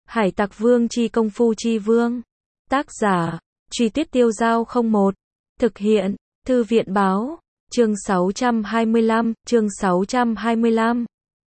Hải Tặc Vương chi công phu chi vương. Tác giả, Truy Tuyết Tiêu Dao 01. Thực hiện, Thư viện báo. Chương 625.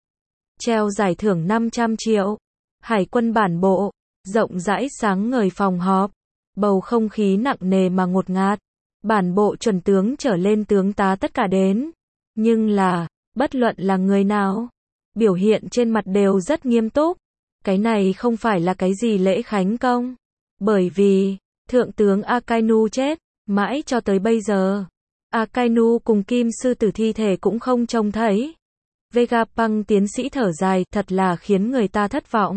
Treo giải thưởng 500 triệu. Hải quân bản bộ. Rộng rãi sáng ngời phòng họp. Bầu không khí nặng nề mà ngột ngạt. Bản bộ chuẩn tướng trở lên tướng tá tất cả đến. Nhưng là, bất luận là người nào, biểu hiện trên mặt đều rất nghiêm túc. Cái này không phải là cái gì lễ khánh công. Bởi vì, Thượng tướng Akainu chết, mãi cho tới bây giờ. Akainu cùng Kim Sư Tử thi thể cũng không trông thấy. Vegapunk tiến sĩ thở dài, thật là khiến người ta thất vọng.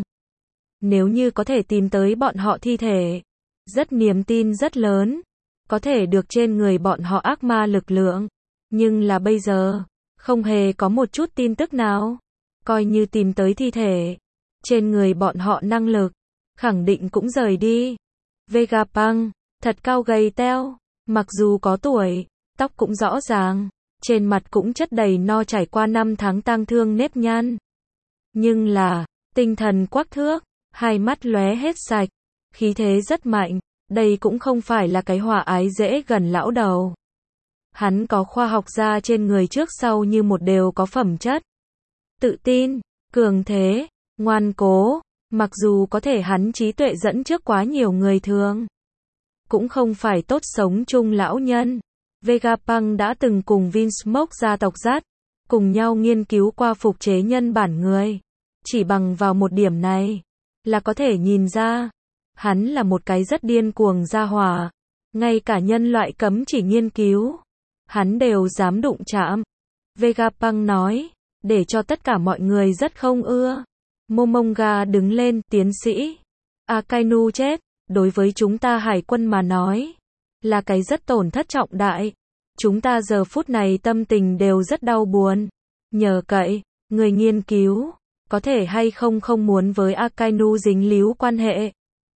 Nếu như có thể tìm tới bọn họ thi thể, rất niềm tin rất lớn, có thể được trên người bọn họ ác ma lực lượng. Nhưng là bây giờ, không hề có một chút tin tức nào. Coi như tìm tới thi thể, trên người bọn họ năng lực, khẳng định cũng rời đi. Vegapunk, thật cao gầy teo, mặc dù có tuổi, tóc cũng rõ ràng, trên mặt cũng chất đầy no trải qua 5 tháng tang thương nếp nhăn. Nhưng là, tinh thần quắc thước, hai mắt lóe hết sạch, khí thế rất mạnh, đây cũng không phải là cái hòa ái dễ gần lão đầu. Hắn có khoa học gia trên người trước sau như một đều có phẩm chất. Tự tin, cường thế, ngoan cố, mặc dù có thể hắn trí tuệ dẫn trước quá nhiều người thường. Cũng không phải tốt sống chung lão nhân. Vegapunk đã từng cùng Vinsmoke gia tộc dắt, cùng nhau nghiên cứu qua phục chế nhân bản người. Chỉ bằng vào một điểm này, là có thể nhìn ra, hắn là một cái rất điên cuồng gia hỏa. Ngay cả nhân loại cấm chỉ nghiên cứu, hắn đều dám đụng chạm. Vegapunk nói, để cho tất cả mọi người rất không ưa. Momonga đứng lên, tiến sĩ. Akainu chết, đối với chúng ta hải quân mà nói, là cái rất tổn thất trọng đại. Chúng ta giờ phút này tâm tình đều rất đau buồn. Nhờ cậy, người nghiên cứu, có thể hay không muốn với Akainu dính líu quan hệ.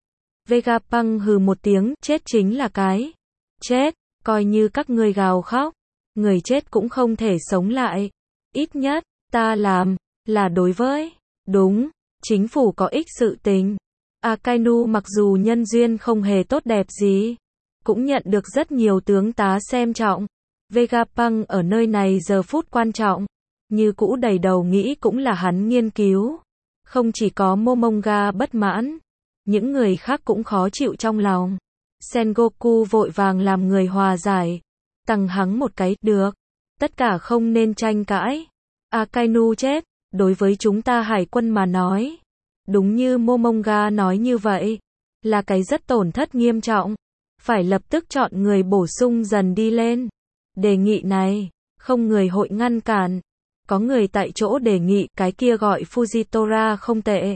Vegapunk hừ một tiếng, chết chính là cái chết, coi như các ngươi gào khóc, người chết cũng không thể sống lại. Ít nhất, ta làm, là đối với, đúng, chính phủ có ích sự tình. Akainu mặc dù nhân duyên không hề tốt đẹp gì, cũng nhận được rất nhiều tướng tá xem trọng. Vegapunk ở nơi này giờ phút quan trọng, như cũ đầy đầu nghĩ cũng là hắn nghiên cứu. Không chỉ có Momonga bất mãn, những người khác cũng khó chịu trong lòng. Sengoku vội vàng làm người hòa giải, tằng hắng một cái, được, tất cả không nên tranh cãi. Akainu chết, đối với chúng ta hải quân mà nói, đúng như Momonga nói như vậy, là cái rất tổn thất nghiêm trọng, phải lập tức chọn người bổ sung dần đi lên. Đề nghị này, không người hội ngăn cản, có người tại chỗ đề nghị cái kia gọi Fujitora không tệ.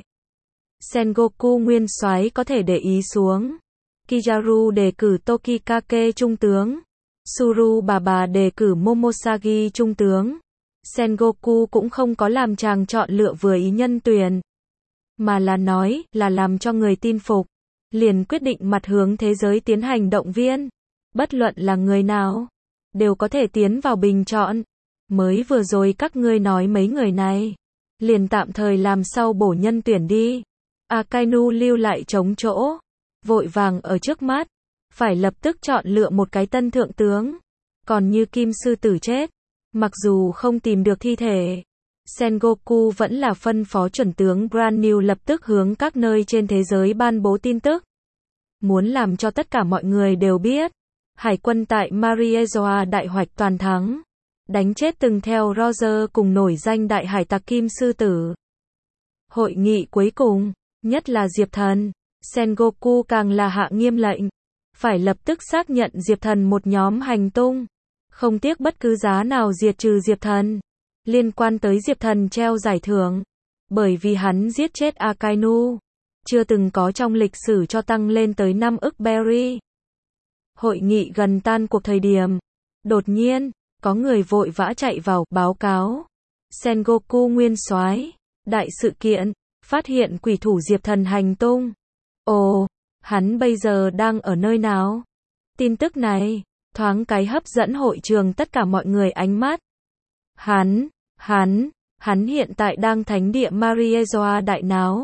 Sengoku nguyên soái có thể để ý xuống. Kizaru đề cử Tokikake trung tướng. Suru bà đề cử Momosagi trung tướng. Sengoku cũng không có làm chàng chọn lựa vừa ý nhân tuyển, mà là nói, là làm cho người tin phục. Liền quyết định mặt hướng thế giới tiến hành động viên. Bất luận là người nào, đều có thể tiến vào bình chọn. Mới vừa rồi các ngươi nói mấy người này, liền tạm thời làm sau bổ nhân tuyển đi. Akainu lưu lại trống chỗ, vội vàng ở trước mắt, phải lập tức chọn lựa một cái tân thượng tướng. Còn như Kim Sư Tử chết, mặc dù không tìm được thi thể, Sengoku vẫn là phân phó chuẩn tướng Brand New lập tức hướng các nơi trên thế giới ban bố tin tức. Muốn làm cho tất cả mọi người đều biết, hải quân tại Mariezoa đại hoạch toàn thắng, đánh chết từng theo Roger cùng nổi danh đại hải tặc Kim Sư Tử. Hội nghị cuối cùng, nhất là Diệp Thần, Sengoku càng là hạ nghiêm lệnh, phải lập tức xác nhận Diệp Thần một nhóm hành tung, không tiếc bất cứ giá nào diệt trừ Diệp Thần. Liên quan tới Diệp Thần treo giải thưởng, bởi vì hắn giết chết Akainu, chưa từng có trong lịch sử cho tăng lên tới 5 ức berry. Hội nghị gần tan cuộc thời điểm, đột nhiên, có người vội vã chạy vào, báo cáo. Sengoku nguyên soái, đại sự kiện, phát hiện quỷ thủ Diệp Thần hành tung. Ồ, hắn bây giờ đang ở nơi nào? Tin tức này, thoáng cái hấp dẫn hội trường tất cả mọi người ánh mắt. Hắn hiện tại đang thánh địa Mariezoa đại náo.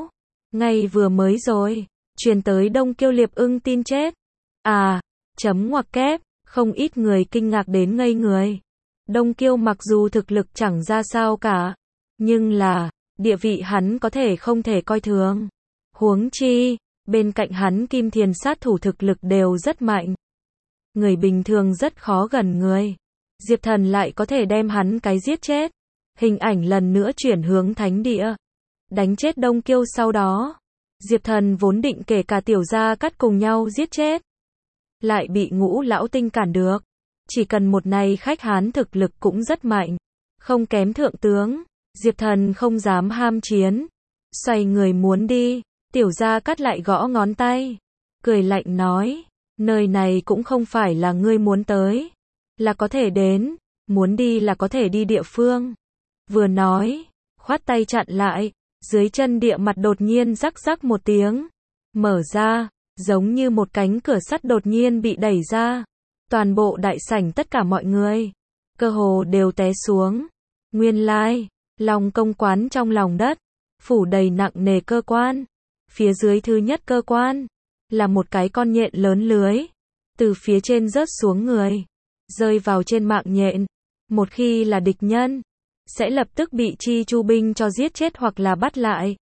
Ngay vừa mới rồi, truyền tới Đông Kiêu Liệp Ưng tin chết. À, chấm ngoặc kép, không ít người kinh ngạc đến ngây người. Đông Kiêu mặc dù thực lực chẳng ra sao cả, nhưng là, địa vị hắn có thể không thể coi thường. Huống chi, bên cạnh hắn Kim Thiền sát thủ thực lực đều rất mạnh. Người bình thường rất khó gần người. Diệp Thần lại có thể đem hắn cái giết chết. Hình ảnh lần nữa chuyển hướng thánh địa. Đánh chết Đông Kiêu sau đó. Diệp Thần vốn định kể cả Tiểu Gia Cát cùng nhau giết chết. Lại bị Ngũ Lão Tinh cản được. Chỉ cần một này khách Hán thực lực cũng rất mạnh. Không kém thượng tướng. Diệp Thần không dám ham chiến. Xoay người muốn đi. Tiểu Gia Cát lại gõ ngón tay. Cười lạnh nói. Nơi này cũng không phải là ngươi muốn tới. Là có thể đến. Muốn đi là có thể đi địa phương. Vừa nói. Khoát tay chặn lại. Dưới chân địa mặt đột nhiên rắc rắc một tiếng. Mở ra. Giống như một cánh cửa sắt đột nhiên bị đẩy ra. Toàn bộ đại sảnh tất cả mọi người. Cơ hồ đều té xuống. Nguyên lai. Long công quán trong lòng đất. Phủ đầy nặng nề cơ quan. Phía dưới thứ nhất cơ quan. Là một cái con nhện lớn lưới. Từ phía trên rớt xuống người. Rơi vào trên mạng nhện. Một khi là địch nhân. Sẽ lập tức bị Chi Chu binh cho giết chết hoặc là bắt lại.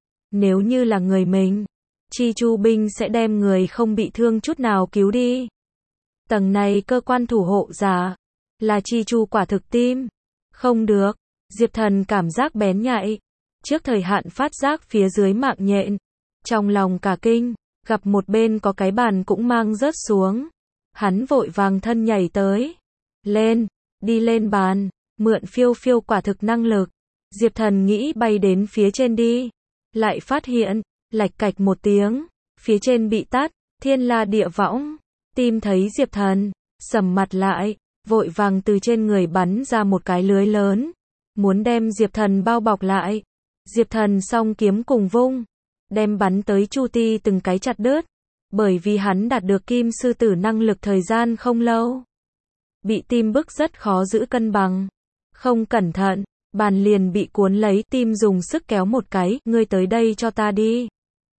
Nếu như là người mình. Chi Chu binh sẽ đem người không bị thương chút nào cứu đi. Tầng này cơ quan thủ hộ giả. Là Chi Chu quả thực tim. Không được. Diệp Thần cảm giác bén nhạy. Trước thời hạn phát giác phía dưới mạng nhện. Trong lòng cả kinh. Gặp một bên có cái bàn cũng mang rớt xuống. Hắn vội vàng thân nhảy tới. Lên. Đi lên bàn. Mượn phiêu phiêu quả thực năng lực. Diệp Thần nghĩ bay đến phía trên đi. Lại phát hiện. Lạch cạch một tiếng. Phía trên bị tắt. Thiên la địa võng. Tim thấy Diệp Thần. Sầm mặt lại. Vội vàng từ trên người bắn ra một cái lưới lớn. Muốn đem Diệp Thần bao bọc lại. Diệp Thần song kiếm cùng vung. Đem bắn tới Chu Ti từng cái chặt đứt. Bởi vì hắn đạt được kim sư tử năng lực thời gian không lâu. Bị tim bức rất khó giữ cân bằng. Không cẩn thận, bàn liền bị cuốn lấy, tim dùng sức kéo một cái, ngươi tới đây cho ta đi.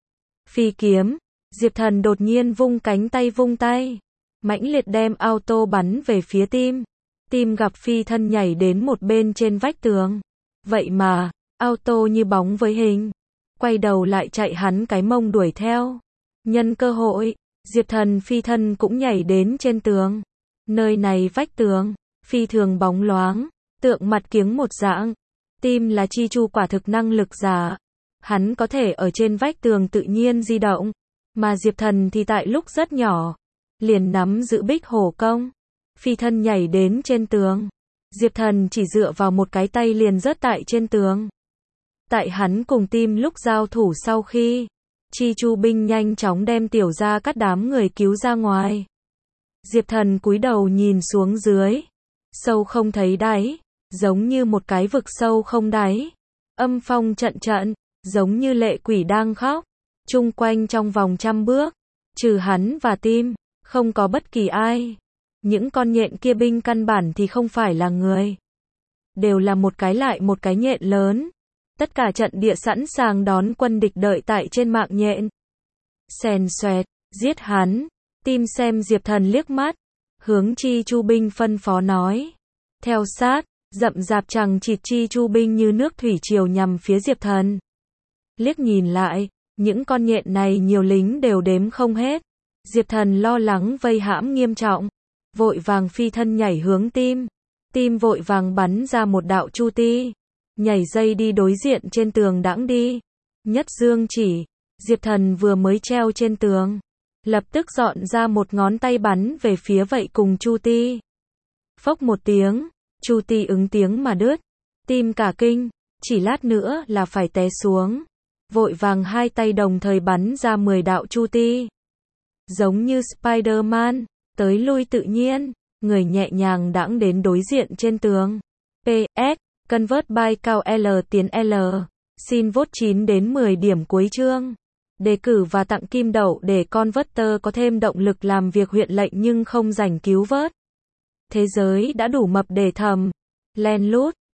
Phi kiếm, Diệp Thần đột nhiên vung cánh tay vung tay. Mãnh liệt đem auto bắn về phía tim. Tim gặp phi thân nhảy đến một bên trên vách tường. Vậy mà, auto như bóng với hình. Quay đầu lại chạy hắn cái mông đuổi theo. Nhân cơ hội, Diệp Thần phi thân cũng nhảy đến trên tường. Nơi này vách tường, phi thường bóng loáng, tượng mặt kiếng một dạng. Tim là Chi Chu quả thực năng lực giả. Hắn có thể ở trên vách tường tự nhiên di động. Mà Diệp Thần thì tại lúc rất nhỏ. Liền nắm giữ bích hổ công. Phi thân nhảy đến trên tường. Diệp Thần chỉ dựa vào một cái tay liền rớt tại trên tường. Tại hắn cùng tim lúc giao thủ sau khi. Chi Chu binh nhanh chóng đem Tiểu Gia Cát đám người cứu ra ngoài. Diệp Thần cúi đầu nhìn xuống dưới. Sâu không thấy đáy. Giống như một cái vực sâu không đáy. Âm phong trận trận. Giống như lệ quỷ đang khóc. Chung quanh trong vòng 100 bước. Trừ hắn và tim. Không có bất kỳ ai. Những con nhện kia binh căn bản thì không phải là người. Đều là một cái lại một cái nhện lớn. Tất cả trận địa sẵn sàng đón quân địch đợi tại trên mạng nhện. Xèn xoẹt, giết hắn. Tim xem Diệp Thần liếc mắt. Hướng Chi Chu binh phân phó nói. Theo sát, rậm rạp chằng chịt Chi Chu binh như nước thủy triều nhằm phía Diệp Thần. Liếc nhìn lại, những con nhện này nhiều lính đều đếm không hết. Diệp Thần lo lắng vây hãm nghiêm trọng. Vội vàng phi thân nhảy hướng tim. Tim vội vàng bắn ra một đạo chu ti. Nhảy dây đi đối diện trên tường đãng đi. Nhất dương chỉ. Diệp Thần vừa mới treo trên tường. Lập tức dọn ra một ngón tay bắn về phía vậy cùng chu ti. Phốc một tiếng. Chu ti ứng tiếng mà đứt. Tim cả kinh. Chỉ lát nữa là phải té xuống. Vội vàng hai tay đồng thời bắn ra 10 đạo chu ti. Giống như Spider-Man. Tới lui tự nhiên. Người nhẹ nhàng đãng đến đối diện trên tường. PS. Convert by cao L tiến L. Xin vote 9 đến 10 điểm cuối chương. Đề cử và tặng kim đậu để Converter có thêm động lực làm việc huyện lệnh nhưng không rảnh cứu vớt. Thế giới đã đủ mập để thầm. Len lút.